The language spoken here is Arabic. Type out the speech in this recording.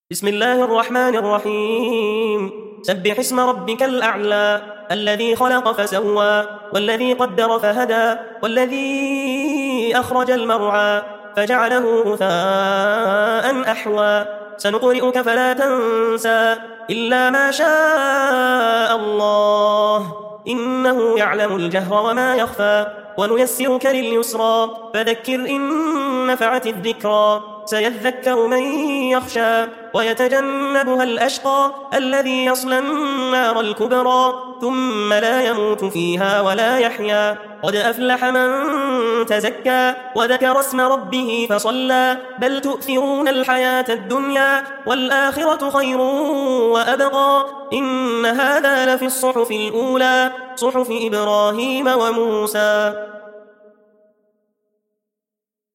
بسم الله الرحمن الرحيم. سبح اسم ربك الأعلى الذي خلق فسوى والذي قدر فهدى والذي أخرج المرعى فجعله غثاء أحوى سنقرئك فلا تنسى إلا ما شاء الله إنه يعلم الجهر وما يخفى ونيسرك لليسرى فذكر إن نفعت الذكرى سيذكر من يخشى ويتجنبها الأشقى الذي يصلى النار الكبرى ثم لا يموت فيها ولا يحيا قد أفلح من تزكى وذكر اسم ربه فصلى بل تؤثرون الحياة الدنيا والآخرة خير وأبقى إن هذا لفي الصحف الأولى صحف إبراهيم وموسى.